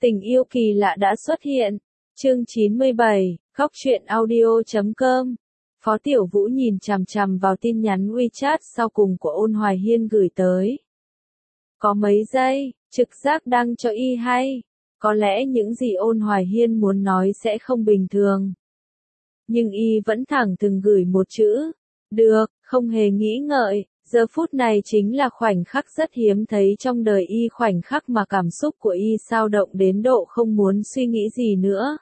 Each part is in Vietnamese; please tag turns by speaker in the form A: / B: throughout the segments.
A: Tình yêu kỳ lạ đã xuất hiện. Chương 97, Khóc Chuyện Audio.com. Phó Tiểu Vũ nhìn chằm chằm vào tin nhắn WeChat sau cùng của Ôn Hoài Hiên gửi tới. Có mấy giây, trực giác đang cho y hay. Có lẽ những gì Ôn Hoài Hiên muốn nói sẽ không bình thường. Nhưng y vẫn thẳng thừng gửi một chữ. Được, không hề nghĩ ngợi. Giờ phút này chính là khoảnh khắc rất hiếm thấy trong đời y, khoảnh khắc mà cảm xúc của y xao động đến độ không muốn suy nghĩ gì nữa.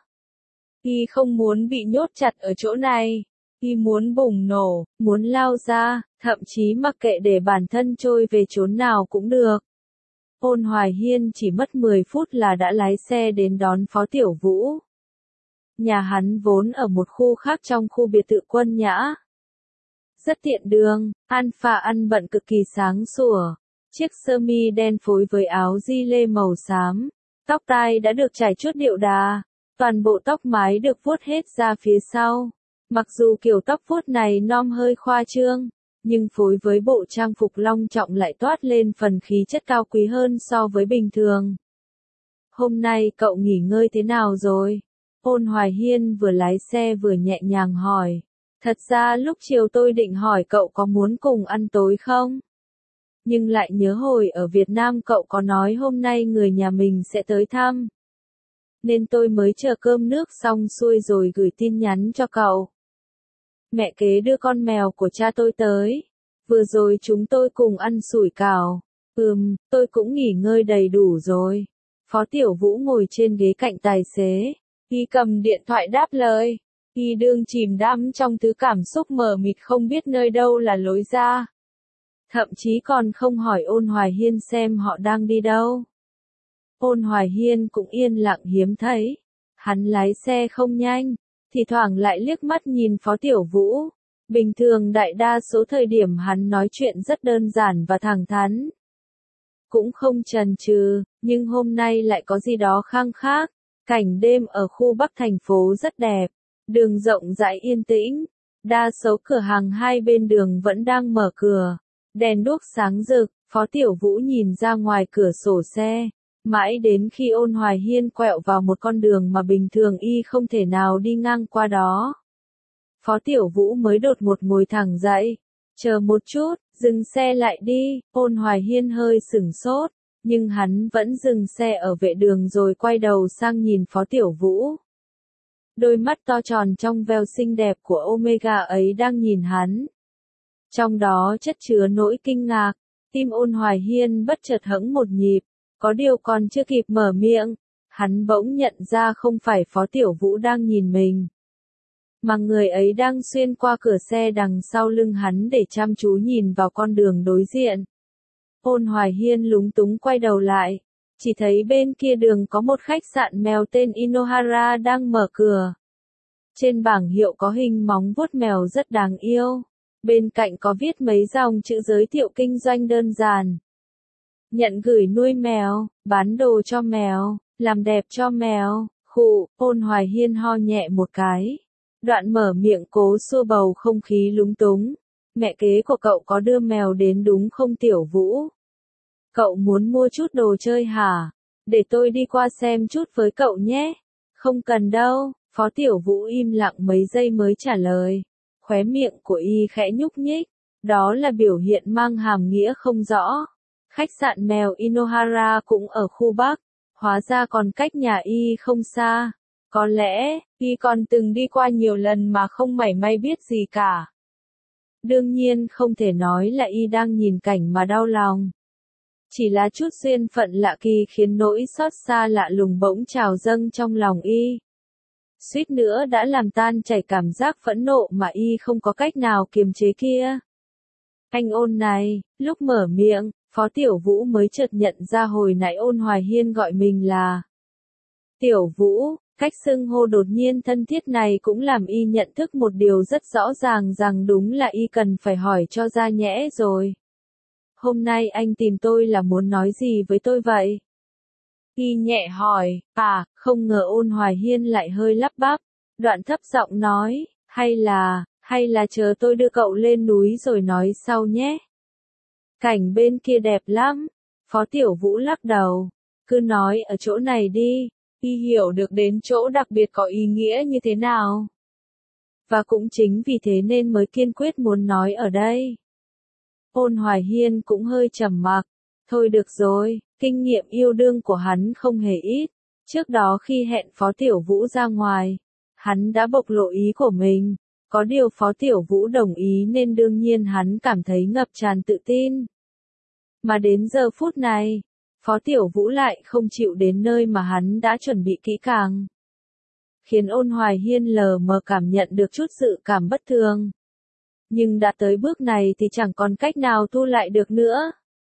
A: Y không muốn bị nhốt chặt ở chỗ này. Y muốn bùng nổ, muốn lao ra, thậm chí mặc kệ để bản thân trôi về chốn nào cũng được. Ôn Hoài Hiên chỉ mất 10 phút là đã lái xe đến đón Phó Tiểu Vũ. Nhà hắn vốn ở một khu khác trong khu biệt thự Quân Nhã. Rất tiện đường, Alpha ăn bận cực kỳ sáng sủa. Chiếc sơ mi đen phối với áo gi lê màu xám. Tóc tai đã được chải chuốt điệu đà. Toàn bộ tóc mái được vuốt hết ra phía sau. Mặc dù kiểu tóc vuốt này nom hơi khoa trương, nhưng phối với bộ trang phục long trọng lại toát lên phần khí chất cao quý hơn so với bình thường. Hôm nay cậu nghỉ ngơi thế nào rồi? Ôn Hoài Hiên vừa lái xe vừa nhẹ nhàng hỏi. Thật ra lúc chiều tôi định hỏi cậu có muốn cùng ăn tối không? Nhưng lại nhớ hồi ở Việt Nam cậu có nói hôm nay người nhà mình sẽ tới thăm. Nên tôi mới chờ cơm nước xong xuôi rồi gửi tin nhắn cho cậu. Mẹ kế đưa con mèo của cha tôi tới. Vừa rồi chúng tôi cùng ăn sủi cảo. Tôi cũng nghỉ ngơi đầy đủ rồi. Phó Tiểu Vũ ngồi trên ghế cạnh tài xế. Y cầm điện thoại đáp lời. Y đương chìm đắm trong thứ cảm xúc mờ mịt không biết nơi đâu là lối ra. Thậm chí còn không hỏi Ôn Hoài Hiên xem họ đang đi đâu. Ôn Hoài Hiên cũng yên lặng hiếm thấy. Hắn lái xe không nhanh, thì thoảng lại liếc mắt nhìn Phó Tiểu Vũ. Bình thường đại đa số thời điểm hắn nói chuyện rất đơn giản và thẳng thắn. Cũng không chần chừ, nhưng hôm nay lại có gì đó khang khác. Cảnh đêm ở khu Bắc thành phố rất đẹp. Đường rộng rãi yên tĩnh. Đa số cửa hàng hai bên đường vẫn đang mở cửa. Đèn đuốc sáng rực, Phó Tiểu Vũ nhìn ra ngoài cửa sổ xe. Mãi đến khi Ôn Hoài Hiên quẹo vào một con đường mà bình thường y không thể nào đi ngang qua đó. Phó Tiểu Vũ mới đột ngột ngồi thẳng dậy. Chờ một chút, dừng xe lại đi. Ôn Hoài Hiên hơi sửng sốt, nhưng hắn vẫn dừng xe ở vệ đường rồi quay đầu sang nhìn Phó Tiểu Vũ. Đôi mắt to tròn trong veo xinh đẹp của Omega ấy đang nhìn hắn. Trong đó chất chứa nỗi kinh ngạc. Tim Ôn Hoài Hiên bất chợt hững một nhịp. Có điều còn chưa kịp mở miệng, hắn bỗng nhận ra không phải Phó Tiểu Vũ đang nhìn mình, mà người ấy đang xuyên qua cửa xe đằng sau lưng hắn để chăm chú nhìn vào con đường đối diện. Ôn Hoài Hiên lúng túng quay đầu lại, chỉ thấy bên kia đường có một khách sạn mèo tên Inohara đang mở cửa. Trên bảng hiệu có hình móng vuốt mèo rất đáng yêu, bên cạnh có viết mấy dòng chữ giới thiệu kinh doanh đơn giản. Nhận gửi nuôi mèo, bán đồ cho mèo, làm đẹp cho mèo. Ôn Hoài Hiên ho nhẹ một cái. Đoạn mở miệng cố xua bầu không khí lúng túng. Mẹ kế của cậu có đưa mèo đến đúng không Tiểu Vũ? Cậu muốn mua chút đồ chơi hả? Để tôi đi qua xem chút với cậu nhé. Không cần đâu, Phó Tiểu Vũ im lặng mấy giây mới trả lời. Khóe miệng của y khẽ nhúc nhích. Đó là biểu hiện mang hàm nghĩa không rõ. Khách sạn mèo Inohara cũng ở khu Bắc, hóa ra còn cách nhà y không xa. Có lẽ, y còn từng đi qua nhiều lần mà không mảy may biết gì cả. Đương nhiên không thể nói là y đang nhìn cảnh mà đau lòng. Chỉ là chút duyên phận lạ kỳ khiến nỗi xót xa lạ lùng bỗng trào dâng trong lòng y. Suýt nữa đã làm tan chảy cảm giác phẫn nộ mà y không có cách nào kiềm chế kia. Anh Ôn này, lúc mở miệng, Phó Tiểu Vũ mới chợt nhận ra hồi nãy Ôn Hoài Hiên gọi mình là Tiểu Vũ. Cách xưng hô đột nhiên thân thiết này cũng làm y nhận thức một điều rất rõ ràng rằng đúng là y cần phải hỏi cho ra nhẽ rồi. Hôm nay anh tìm tôi là muốn nói gì với tôi vậy? Y nhẹ hỏi. Không ngờ Ôn Hoài Hiên lại hơi lắp bắp. Đoạn thấp giọng nói, hay là chờ tôi đưa cậu lên núi rồi nói sau nhé. Cảnh bên kia đẹp lắm. Phó Tiểu Vũ lắc đầu. cứ nói ở chỗ này đi, y hiểu được đến chỗ đặc biệt có ý nghĩa như thế nào. Và cũng chính vì thế nên mới kiên quyết muốn nói ở đây. Ôn Hoài Hiên cũng hơi trầm mặc. Thôi được rồi, kinh nghiệm yêu đương của hắn không hề ít. Trước đó khi hẹn Phó Tiểu Vũ ra ngoài, hắn đã bộc lộ ý của mình. Có điều Phó Tiểu Vũ đồng ý nên đương nhiên hắn cảm thấy ngập tràn tự tin. Mà đến giờ phút này, Phó Tiểu Vũ lại không chịu đến nơi mà hắn đã chuẩn bị kỹ càng. Khiến Ôn Hoài Hiên lờ mờ cảm nhận được chút sự cảm bất thường. Nhưng đã tới bước này thì chẳng còn cách nào thu lại được nữa.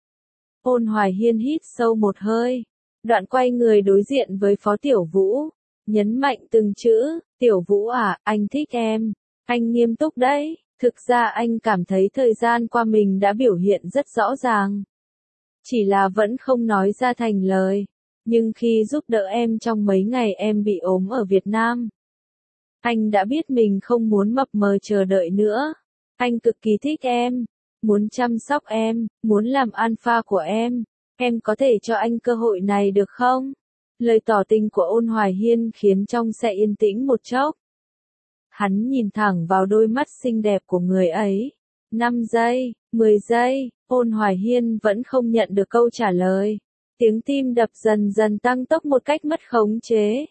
A: Ôn Hoài Hiên hít sâu một hơi, đoạn quay người đối diện với Phó Tiểu Vũ, nhấn mạnh từng chữ, Tiểu Vũ à, anh thích em, anh nghiêm túc đấy, thực ra anh cảm thấy thời gian qua mình đã biểu hiện rất rõ ràng. Chỉ là vẫn không nói ra thành lời, nhưng khi giúp đỡ em trong mấy ngày em bị ốm ở Việt Nam, anh đã biết mình không muốn mập mờ chờ đợi nữa. Anh cực kỳ thích em, muốn chăm sóc em, muốn làm alpha của em có thể cho anh cơ hội này được không? Lời tỏ tình của Ôn Hoài Hiên khiến trong xe yên tĩnh một chốc. Hắn nhìn thẳng vào đôi mắt xinh đẹp của người ấy. 5 giây, 10 giây, Ôn Hoài Hiên vẫn không nhận được câu trả lời. Tiếng tim đập dần dần tăng tốc một cách mất khống chế.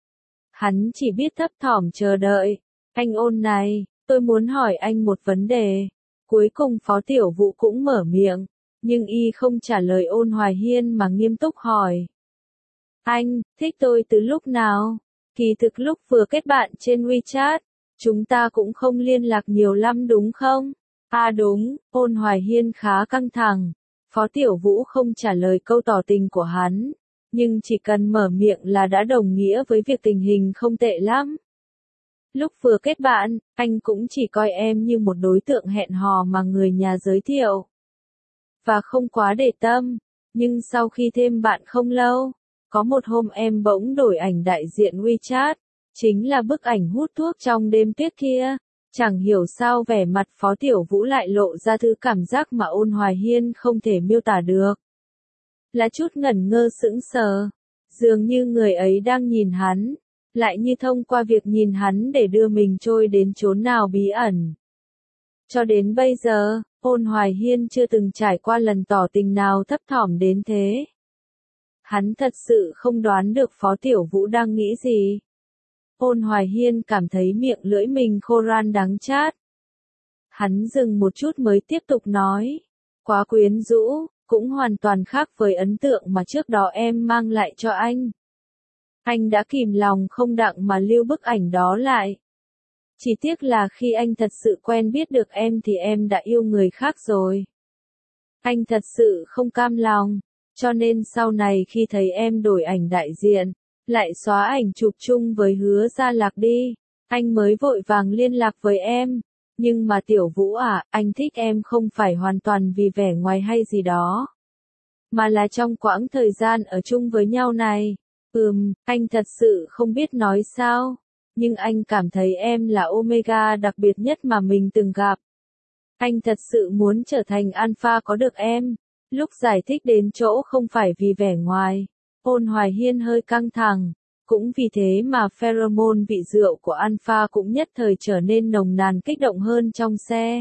A: Hắn chỉ biết thấp thỏm chờ đợi. Anh Ôn này, tôi muốn hỏi anh một vấn đề. Cuối cùng Phó Tiểu Vũ cũng mở miệng, nhưng y không trả lời Ôn Hoài Hiên mà nghiêm túc hỏi. Anh, thích tôi từ lúc nào? Kỳ thực lúc vừa kết bạn trên WeChat, chúng ta cũng không liên lạc nhiều lắm đúng không? À đúng, Ôn Hoài Hiên khá căng thẳng. Phó Tiểu Vũ không trả lời câu tỏ tình của hắn, nhưng chỉ cần mở miệng là đã đồng nghĩa với việc tình hình không tệ lắm. Lúc vừa kết bạn, anh cũng chỉ coi em như một đối tượng hẹn hò mà người nhà giới thiệu. Và không quá để tâm, nhưng sau khi thêm bạn không lâu, có một hôm em bỗng đổi ảnh đại diện WeChat, chính là bức ảnh hút thuốc trong đêm tuyết kia. Chẳng hiểu sao vẻ mặt Phó Tiểu Vũ lại lộ ra thứ cảm giác mà Ôn Hoài Hiên không thể miêu tả được. Là chút ngẩn ngơ sững sờ, dường như người ấy đang nhìn hắn, lại như thông qua việc nhìn hắn để đưa mình trôi đến chốn nào bí ẩn. Cho đến bây giờ, Ôn Hoài Hiên chưa từng trải qua lần tỏ tình nào thấp thỏm đến thế. Hắn thật sự không đoán được Phó Tiểu Vũ đang nghĩ gì. Ôn Hoài Hiên cảm thấy miệng lưỡi mình khô ran đắng chát. Hắn dừng một chút mới tiếp tục nói. Quá quyến rũ, cũng hoàn toàn khác với ấn tượng mà trước đó em mang lại cho anh. Anh đã kìm lòng không đặng mà lưu bức ảnh đó lại. Chỉ tiếc là khi anh thật sự quen biết được em thì em đã yêu người khác rồi. Anh thật sự không cam lòng, cho nên sau này khi thấy em đổi ảnh đại diện, lại xóa ảnh chụp chung với Hứa Gia Lạc đi, anh mới vội vàng liên lạc với em. Nhưng mà Tiểu Vũ à, anh thích em không phải hoàn toàn vì vẻ ngoài hay gì đó, mà là trong quãng thời gian ở chung với nhau này. Anh thật sự không biết nói sao, nhưng anh cảm thấy em là Omega đặc biệt nhất mà mình từng gặp. Anh thật sự muốn trở thành alpha có được em. Lúc giải thích đến chỗ không phải vì vẻ ngoài, Ôn Hoài Hiên hơi căng thẳng, cũng vì thế mà pheromone vị rượu của alpha cũng nhất thời trở nên nồng nàn kích động hơn trong xe.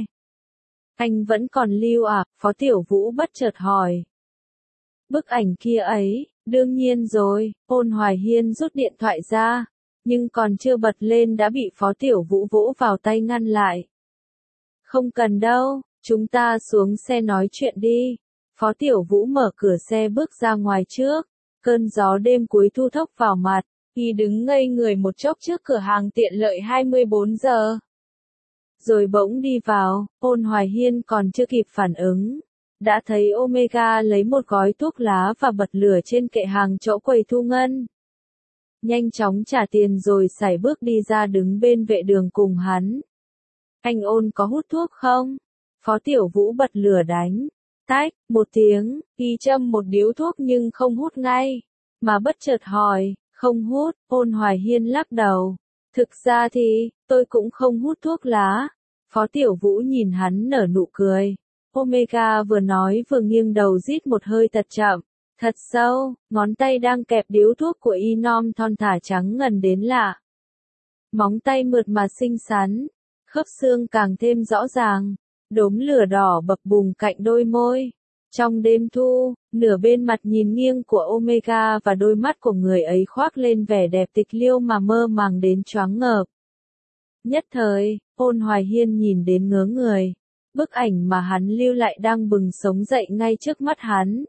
A: Anh vẫn còn lưu à? Phó Tiểu Vũ bất chợt hỏi. Bức ảnh kia ấy, đương nhiên rồi, Ôn Hoài Hiên rút điện thoại ra, nhưng còn chưa bật lên đã bị Phó Tiểu Vũ vỗ vào tay ngăn lại. Không cần đâu, chúng ta xuống xe nói chuyện đi. Phó Tiểu Vũ mở cửa xe bước ra ngoài trước, cơn gió đêm cuối thu thốc vào mặt, y đứng ngây người một chốc trước cửa hàng tiện lợi 24 giờ. Rồi bỗng đi vào, Ôn Hoài Hiên còn chưa kịp phản ứng, đã thấy Omega lấy một gói thuốc lá và bật lửa trên kệ hàng chỗ quầy thu ngân. Nhanh chóng trả tiền rồi sải bước đi ra đứng bên vệ đường cùng hắn. Anh Ôn có hút thuốc không? Phó Tiểu Vũ bật lửa đánh. Tách, một tiếng, y châm một điếu thuốc nhưng không hút ngay, mà bất chợt hỏi, không hút. Ôn Hoài Hiên lắc đầu. Thực ra thì, tôi cũng không hút thuốc lá. Phó Tiểu Vũ nhìn hắn nở nụ cười. Omega vừa nói vừa nghiêng đầu rít một hơi thật chậm, thật sâu, ngón tay đang kẹp điếu thuốc của y non thon thả trắng ngần đến lạ. Móng tay mượt mà xinh xắn, khớp xương càng thêm rõ ràng, đốm lửa đỏ bập bùng cạnh đôi môi. Trong đêm thu, nửa bên mặt nhìn nghiêng của Omega và đôi mắt của người ấy khoác lên vẻ đẹp tịch liêu mà mơ màng đến choáng ngợp. Nhất thời, Ôn Hoài Hiên nhìn đến ngớ người. Bức ảnh mà hắn lưu lại đang bừng sống dậy ngay trước mắt hắn.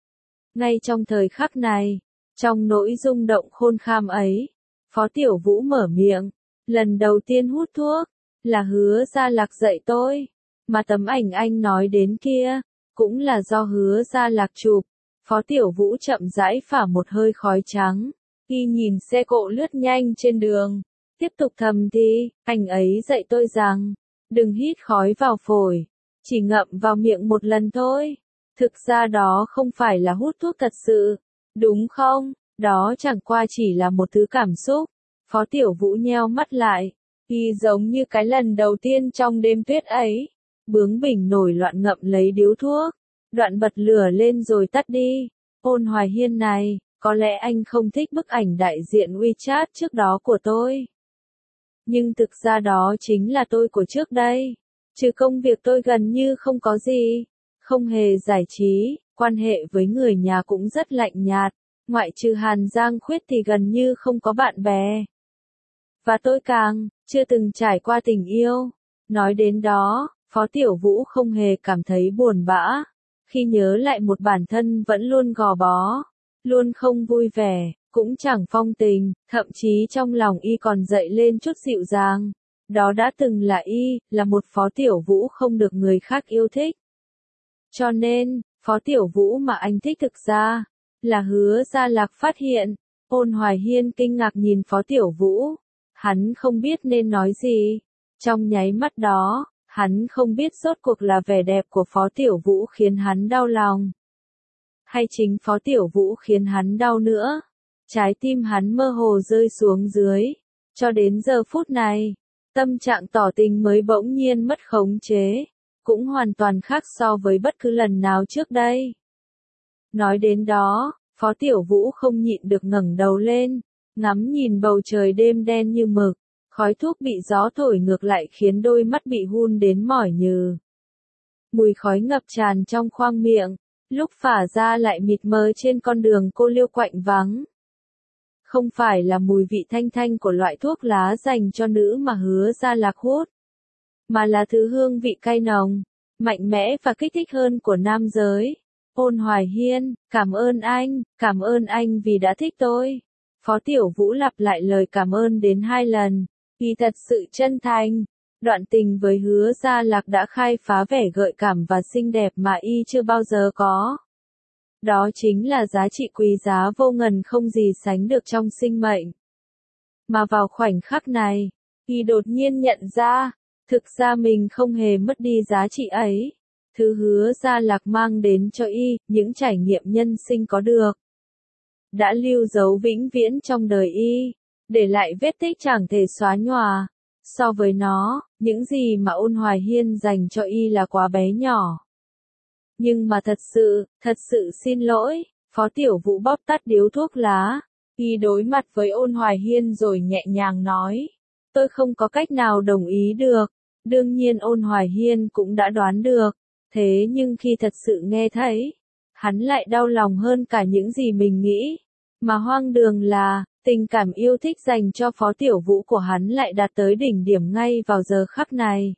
A: Ngay trong thời khắc này, trong nỗi rung động khôn kham ấy, Phó Tiểu Vũ mở miệng, lần đầu tiên hút thuốc, là Hứa Gia Lạc dạy tôi, mà tấm ảnh anh nói đến kia, cũng là do Hứa Gia Lạc chụp. Phó Tiểu Vũ chậm rãi phả một hơi khói trắng, y nhìn xe cộ lướt nhanh trên đường, tiếp tục thầm thì, anh ấy dạy tôi rằng, đừng hít khói vào phổi, chỉ ngậm vào miệng một lần thôi. Thực ra đó không phải là hút thuốc thật sự, đúng không? Đó chẳng qua chỉ là một thứ cảm xúc. Phó Tiểu Vũ nheo mắt lại, y giống như cái lần đầu tiên trong đêm tuyết ấy, bướng bỉnh nổi loạn ngậm lấy điếu thuốc, đoạn bật lửa lên rồi tắt đi. Ôn Hoài Hiên này, có lẽ anh không thích bức ảnh đại diện WeChat trước đó của tôi. Nhưng thực ra đó chính là tôi của trước đây. Trừ công việc tôi gần như không có gì, không hề giải trí, quan hệ với người nhà cũng rất lạnh nhạt, ngoại trừ Hàn Giang Khuyết thì gần như không có bạn bè. Và tôi càng chưa từng trải qua tình yêu. Nói đến đó, Phó Tiểu Vũ không hề cảm thấy buồn bã, khi nhớ lại một bản thân vẫn luôn gò bó, luôn không vui vẻ, cũng chẳng phong tình, thậm chí trong lòng y còn dậy lên chút dịu dàng. Đó đã từng là y, là một Phó Tiểu Vũ không được người khác yêu thích. Cho nên, Phó Tiểu Vũ mà anh thích thực ra, là Hứa Gia Lạc phát hiện. Ôn Hoài Hiên kinh ngạc nhìn Phó Tiểu Vũ. Hắn không biết nên nói gì. Trong nháy mắt đó, hắn không biết rốt cuộc là vẻ đẹp của Phó Tiểu Vũ khiến hắn đau lòng, hay chính Phó Tiểu Vũ khiến hắn đau nữa. Trái tim hắn mơ hồ rơi xuống dưới. Cho đến giờ phút này, tâm trạng tỏ tình mới bỗng nhiên mất khống chế, cũng hoàn toàn khác so với bất cứ lần nào trước đây. Nói đến đó, Phó Tiểu Vũ không nhịn được ngẩng đầu lên, ngắm nhìn bầu trời đêm đen như mực, khói thuốc bị gió thổi ngược lại khiến đôi mắt bị hun đến mỏi nhừ. Mùi khói ngập tràn trong khoang miệng, lúc phả ra lại mịt mờ trên con đường cô liêu quạnh vắng. Không phải là mùi vị thanh thanh của loại thuốc lá dành cho nữ mà Hứa Gia Lạc hút, mà là thứ hương vị cay nồng, mạnh mẽ và kích thích hơn của nam giới. Ôn Hoài Hiên, cảm ơn anh vì đã thích tôi. Phó Tiểu Vũ lặp lại lời cảm ơn đến 2 lần, y thật sự chân thành. Đoạn tình với Hứa Gia Lạc đã khai phá vẻ gợi cảm và xinh đẹp mà y chưa bao giờ có. Đó chính là giá trị quý giá vô ngần không gì sánh được trong sinh mệnh. Mà vào khoảnh khắc này, y đột nhiên nhận ra, thực ra mình không hề mất đi giá trị ấy. Thứ Hứa Gia Lạc mang đến cho y, những trải nghiệm nhân sinh có được, đã lưu dấu vĩnh viễn trong đời y, để lại vết tích chẳng thể xóa nhòa. So với nó, những gì mà Ôn Hoài Hiên dành cho y là quá bé nhỏ. Nhưng mà thật sự xin lỗi. Phó Tiểu Vũ bóp tắt điếu thuốc lá, y đối mặt với Ôn Hoài Hiên rồi nhẹ nhàng nói, tôi không có cách nào đồng ý được. Đương nhiên Ôn Hoài Hiên cũng đã đoán được, thế nhưng khi thật sự nghe thấy, hắn lại đau lòng hơn cả những gì mình nghĩ. Mà hoang đường là, tình cảm yêu thích dành cho Phó Tiểu Vũ của hắn lại đạt tới đỉnh điểm ngay vào giờ khắc này.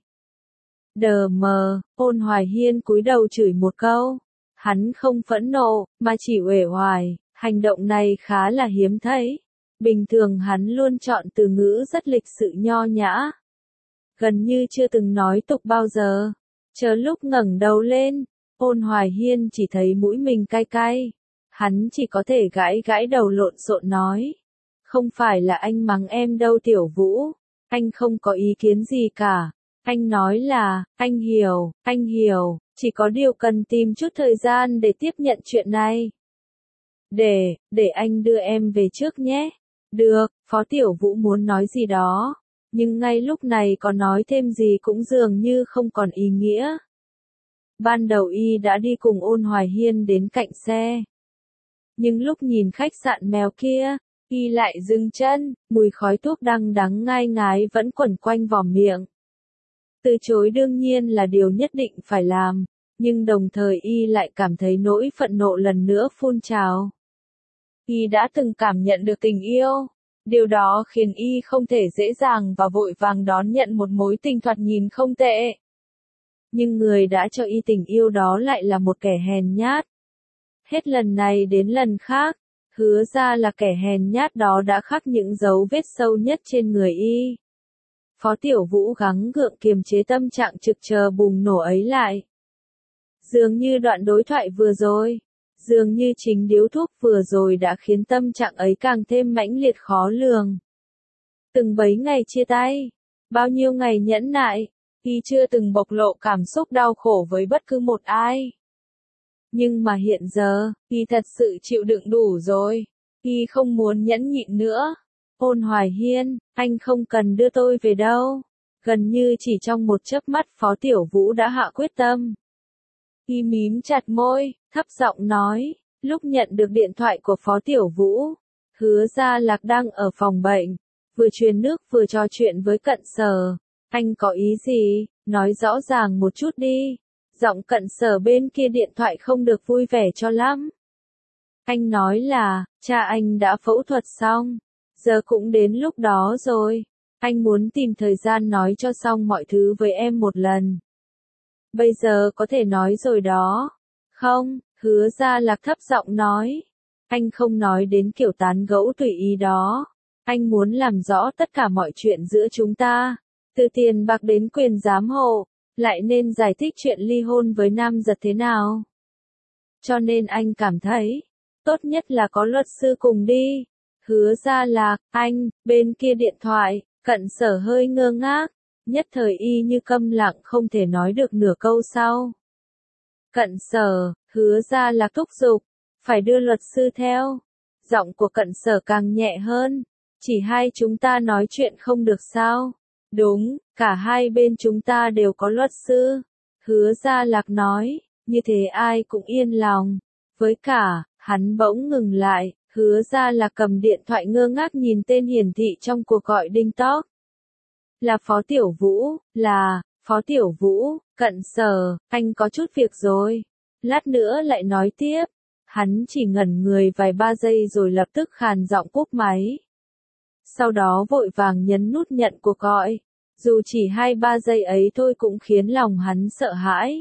A: Đờ mờ, Ôn Hoài Hiên cúi đầu chửi một câu. Hắn không phẫn nộ, mà chỉ uể oải, hành động này khá là hiếm thấy. Bình thường hắn luôn chọn từ ngữ rất lịch sự nho nhã, gần như chưa từng nói tục bao giờ. Chờ lúc ngẩng đầu lên, Ôn Hoài Hiên chỉ thấy mũi mình cay cay. Hắn chỉ có thể gãi gãi đầu lộn xộn nói. Không phải là anh mắng em đâu Tiểu Vũ. Anh không có ý kiến gì cả. Anh nói là, anh hiểu, chỉ có điều cần tìm chút thời gian để tiếp nhận chuyện này. Để anh đưa em về trước nhé. Được, Phó Tiểu Vũ muốn nói gì đó, nhưng ngay lúc này có nói thêm gì cũng dường như không còn ý nghĩa. Ban đầu y đã đi cùng Ôn Hoài Hiên đến cạnh xe. Nhưng lúc nhìn khách sạn mèo kia, y lại dừng chân, mùi khói thuốc đăng đắng ngai ngái vẫn quẩn quanh vỏ miệng. Từ chối đương nhiên là điều nhất định phải làm, nhưng đồng thời y lại cảm thấy nỗi phẫn nộ lần nữa phun trào. Y đã từng cảm nhận được tình yêu, điều đó khiến y không thể dễ dàng và vội vàng đón nhận một mối tình thoạt nhìn không tệ. Nhưng người đã cho y tình yêu đó lại là một kẻ hèn nhát. Hết lần này đến lần khác, hứa ra là kẻ hèn nhát đó đã khắc những dấu vết sâu nhất trên người y. Phó Tiểu Vũ gắng gượng kiềm chế tâm trạng trực chờ bùng nổ ấy lại. Dường như đoạn đối thoại vừa rồi, dường như chính điếu thuốc vừa rồi đã khiến tâm trạng ấy càng thêm mãnh liệt khó lường. Từng bấy ngày chia tay, bao nhiêu ngày nhẫn nại, y chưa từng bộc lộ cảm xúc đau khổ với bất cứ một ai. Nhưng mà hiện giờ, y thật sự chịu đựng đủ rồi, y không muốn nhẫn nhịn nữa. Ôn Hoài Hiên, anh không cần đưa tôi về đâu. Gần như chỉ trong một chớp mắt Phó Tiểu Vũ đã hạ quyết tâm. Y mím chặt môi, thấp giọng nói, lúc nhận được điện thoại của Phó Tiểu Vũ, Hứa Gia Lạc đang ở phòng bệnh, vừa truyền nước vừa trò chuyện với Cận Sở. Anh có ý gì, nói rõ ràng một chút đi. Giọng Cận Sở bên kia điện thoại không được vui vẻ cho lắm. Anh nói là, cha anh đã phẫu thuật xong, giờ cũng đến lúc đó rồi. Anh muốn tìm thời gian nói cho xong mọi thứ với em một lần. Bây giờ có thể nói rồi đó. Không, Hứa Gia Lạc thấp giọng nói. Anh không nói đến kiểu tán gẫu tùy ý đó. Anh muốn làm rõ tất cả mọi chuyện giữa chúng ta. Từ tiền bạc đến quyền giám hộ. Lại nên giải thích chuyện ly hôn với Nam Giật thế nào. Cho nên anh cảm thấy, tốt nhất là có luật sư cùng đi. Hứa Gia Lạc, anh, bên kia điện thoại, Cận Sở hơi ngơ ngác. Nhất thời y như câm lặng không thể nói được nửa câu sau. Cận Sở, Hứa Gia Lạc thúc giục, phải đưa luật sư theo. Giọng của Cận Sở càng nhẹ hơn, chỉ hai chúng ta nói chuyện không được sao? Đúng, cả hai bên chúng ta đều có luật sư. Hứa Gia Lạc nói, như thế ai cũng yên lòng. Với cả, hắn bỗng ngừng lại, Hứa Gia Lạc cầm điện thoại ngơ ngác nhìn tên hiển thị trong cuộc gọi đinh tóc. Là Phó Tiểu Vũ, là, Phó Tiểu Vũ, Cận Sở, anh có chút việc rồi. Lát nữa lại nói tiếp. Hắn chỉ ngẩn người vài ba giây rồi lập tức khàn giọng cúp máy. Sau đó vội vàng nhấn nút nhận cuộc gọi. Dù chỉ 2-3 giây ấy thôi cũng khiến lòng hắn sợ hãi.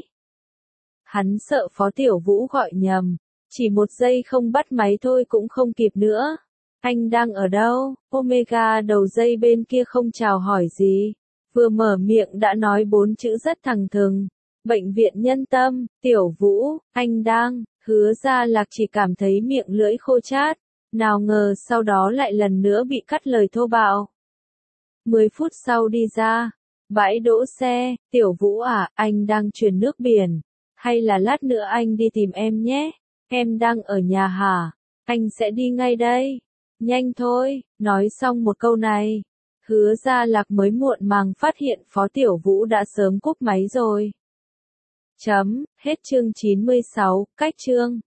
A: Hắn sợ Phó Tiểu Vũ gọi nhầm. Chỉ một giây không bắt máy thôi cũng không kịp nữa. Anh đang ở đâu? Omega đầu dây bên kia không chào hỏi gì. Vừa mở miệng đã nói 4 chữ rất thẳng thừng. Bệnh viện Nhân Tâm, Tiểu Vũ, anh đang. Hứa Gia Lạc chỉ cảm thấy miệng lưỡi khô chát. Nào ngờ sau đó lại lần nữa bị cắt lời thô bạo. 10 phút sau đi ra. Bãi đỗ xe, Tiểu Vũ à, anh đang chuyển nước biển. Hay là lát nữa anh đi tìm em nhé. Em đang ở nhà hả? Anh sẽ đi ngay đây. Nhanh thôi, nói xong một câu này. Hứa Gia Lạc mới muộn màng phát hiện Phó Tiểu Vũ đã sớm cúp máy rồi. Hết chương 96, cách chương.